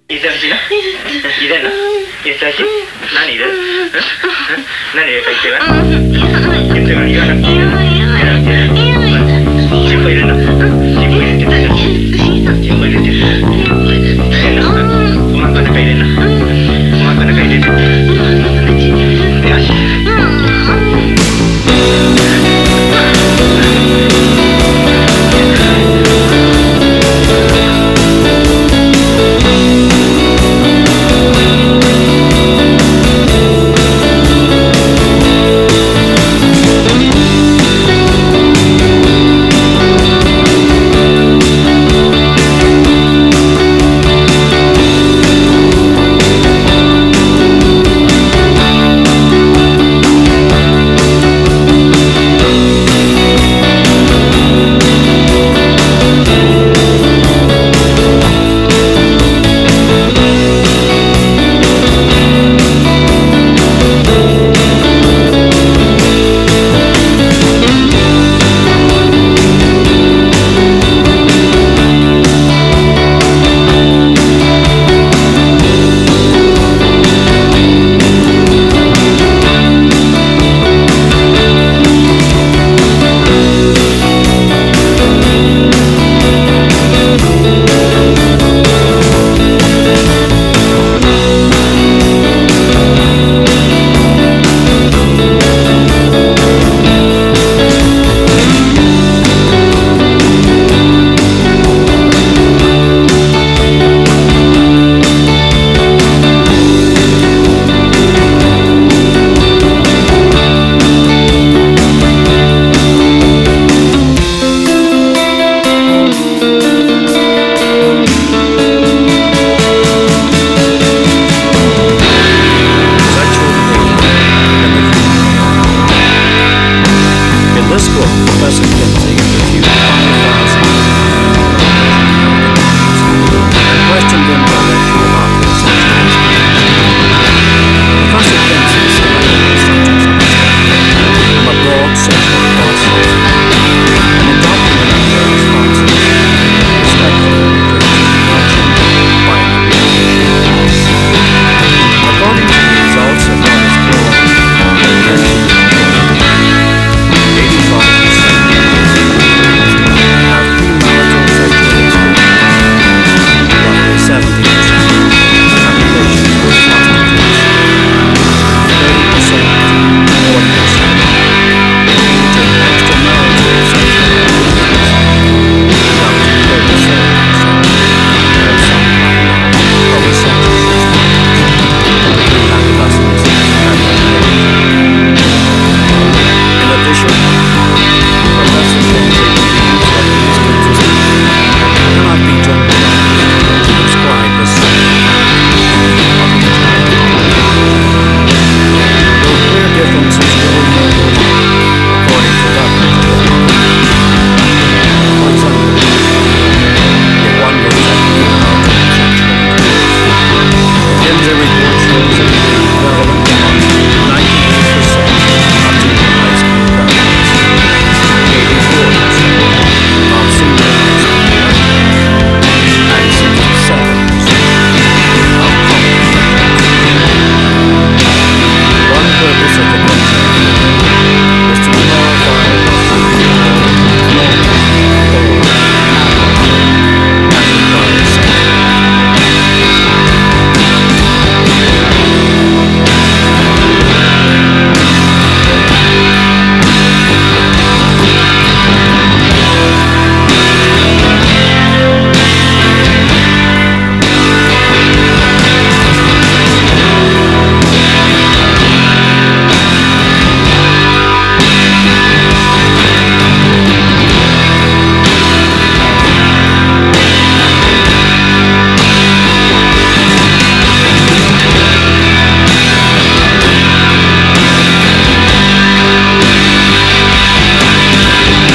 いてほしいな。いてんの？いてほしい。何いる？何いるか言ってな。言ってな。言わなくていいの。尻尾入れんの？尻尾入れてる。尻尾入れてる。入れんの？おまんこの中入れんの？おまんこの中入れてる。よし。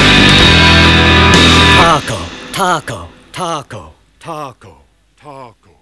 Taco, taco, taco, taco, taco.